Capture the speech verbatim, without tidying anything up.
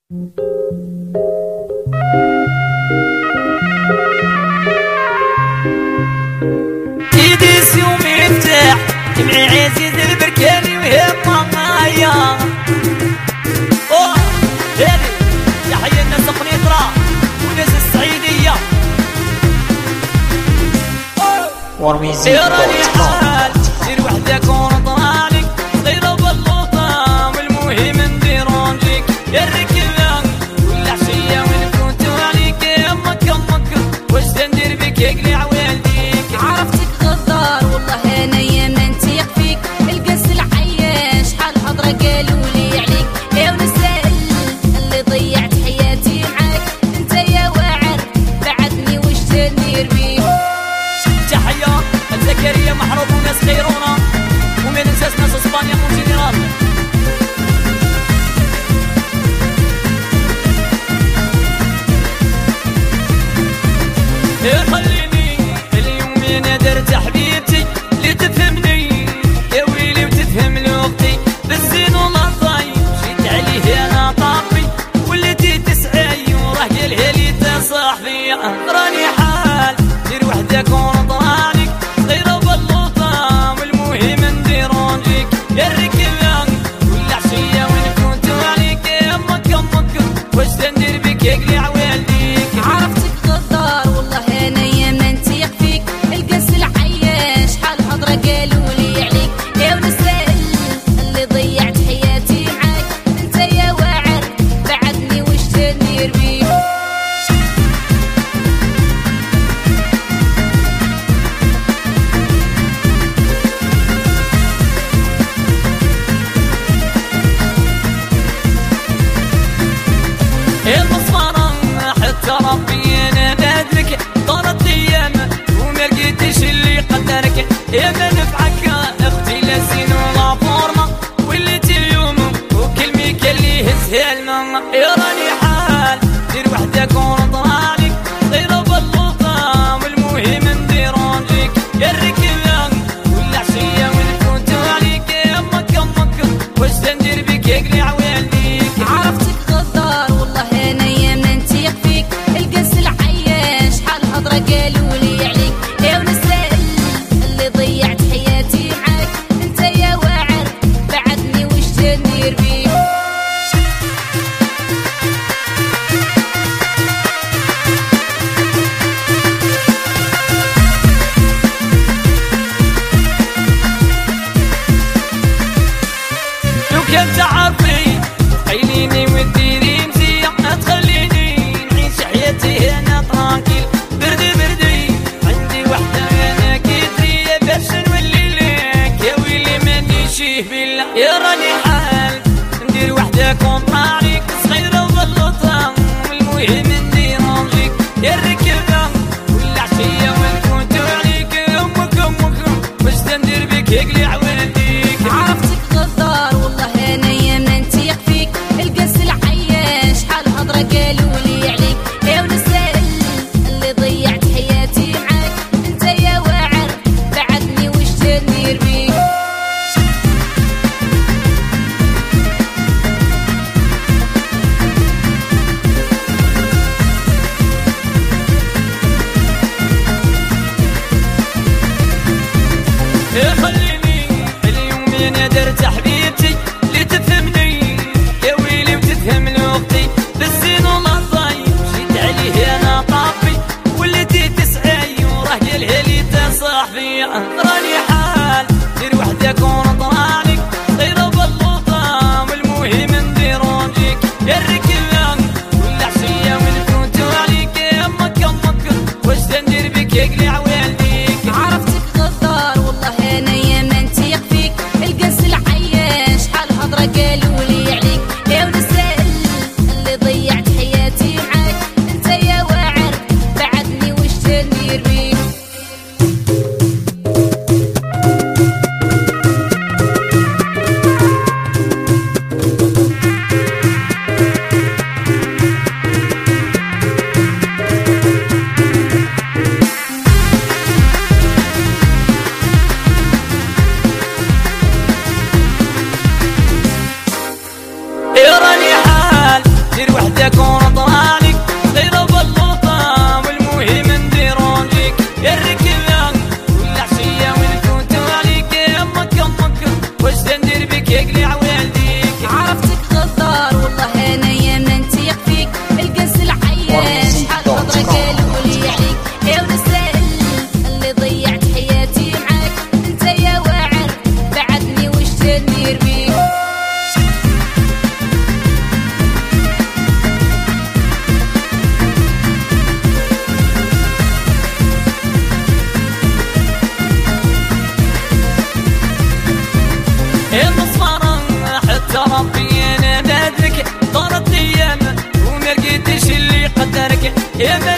تيديس يوم يفتح جمعي عزيز البركاني وهي معايا. اوه هادي تحية الناس قنيطرة وناس الصعيدية. سيراني حال سير وحدك ونطرانك طيرة باللوطة والمهم نديرونجيك يا الركبان والعشية وين كنت عليك يا امك امك واش تندير بك يا قليع والديك. عرفتك غدار والله انا يا ما نتيق فيك القس العياش شحال هضرة قالوا لي عليك يا ونسال اللي ضيعت حياتي معاك انت يا واعر بعدني واش تندير بيك. تحية زكريا محروب وناس خيرونا وما ننساش ناس اسبانيا وجنرال. خليني اليوم انا درت حبيبتي اللي تفهمني يا ويلي وتفهم لوقتي بالزين والطايب جيت عليه انا طابي وليتي تسعي وراه قالها لي تا صاحبي راني حال دير وحدك ونطرانك غير باللوطة والمهم نديرونجيك يا الركبان والعشية وين كنت عليك يا امك امك واش تندير بك يا قليع والديك. عرفتك غدار والله انا يا ما نتيق فيك القس العياش شحال هضرة قالوا لي عليك يا ونسال اللي ضيعت حياتي معاك انت يا واعر بعدني واش تندير بيك. المصفرة حتى ربي انا نادلك طارت ايام وما لقيتش اللي قدرك يا ما نفعك اختي لا زين ولا فورمة وليتي اليوم وكلمي كان لي هزها الماء. يا راني حال دير وحدك ونطرانك غير باللوطة والمهم نديرونجيك يا الركبان والعشية وين كنت عليك يا امك امك واش تندير بك يا قليع والديك. عرفتك غدار والله انا يا ما نتيق فيك القس العياش شحال هضرة قالوا لي عليك يا ونسال اللي ضيعت حياتي معاك انت يا واعر بعدني واش تندير بيك. لو كان تعرفي تقيليني وتديري مزيان تخليني نعيش حياتي هنا طرانكيل بردي بردي عندي وحدة انا كيدري باش نولي لك يا ويلي مانيشيه بالله. يا راني حال ندير وحدك ونطرانيك صغيرة وبلوطة والمهم نديرونجيك يا الركبان والعشية وين كنت عليك امك امك واش تندير بك يا قليع والديك. عرفتك غدار والله انا يا ما نتيق فيك القس العياش شحال هضرة قالوا لي عليك يا ونسال اللي ضيعت حياتي معاك انت يا واعر بعدني واش تندير بيك. خليني اليوم انا درت حبيبتي اللي تفهمني يا ويلي وتفهم لوقتي بالزين والطايب ربي انا نادرك، طارت ايام وما لقيتش اللي قدرك يا